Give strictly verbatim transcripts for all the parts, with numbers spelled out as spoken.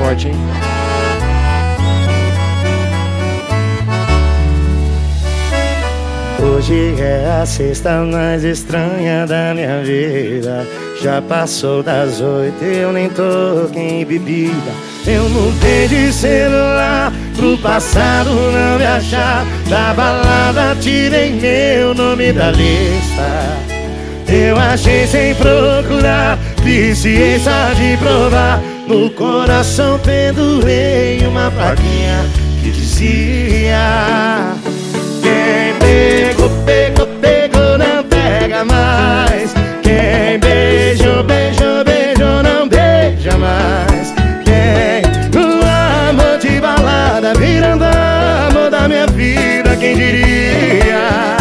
forte, hein? Hoje é a sexta mais estranha da minha vida. Já passou das oito, eu nem toquei em bebida. Eu mudei de celular pro passado não me achar. Da balada tirei meu nome da lista. Eu achei sem procurar, viciei só de provar. No coração pendurei uma plaquinha que dizia: quem pegou, pegou, pegou, não pega mais. Quem beijou, beijou, beijou, não beija mais. Quem o amor de balada virando amor da minha vida, quem diria?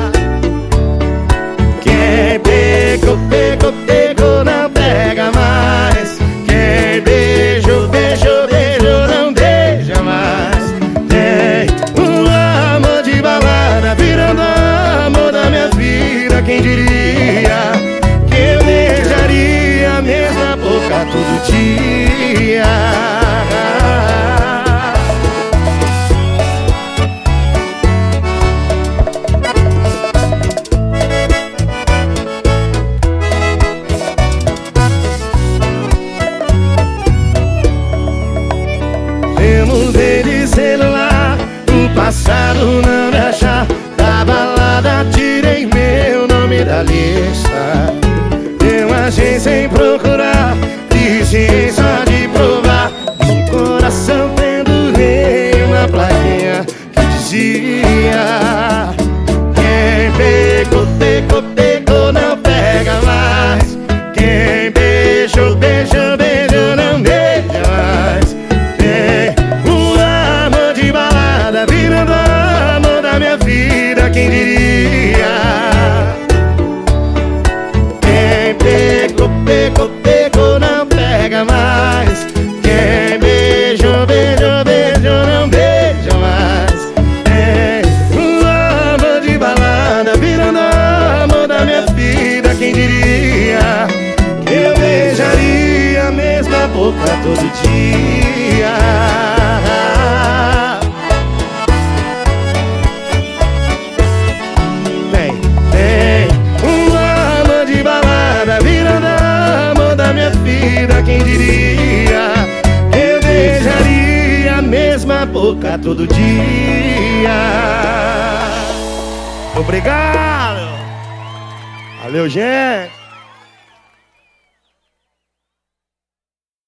Quem pegou, pegou, pegou, não pega mais. Quem beijou, beijou, beijou, não beija mais. Tem o amor de balada virando amor da minha vida, quem diria que eu beijaria a mesma boca todo dia? Eu mudei de celular, o passado não me achar. Da balada tirei meu nome da lista. Eu achei sem procurar, disse só de provar. No coração pendurei uma plaquinha que dizia: quem pegou, pegou, pegou, não pega mais. Quem beijou, beijou, beijou, não beija mais. Virando amor da minha vida, quem diria? Quem pegou, pegou, pegou, não pega mais. Quem beijou, beijou, beijou, não beija mais. É um amor de balada, virando amor da minha vida, quem diria que eu beijaria a mesma boca todo dia? Quem diria, eu beijaria a mesma boca todo dia. Obrigado! Valeu, gente!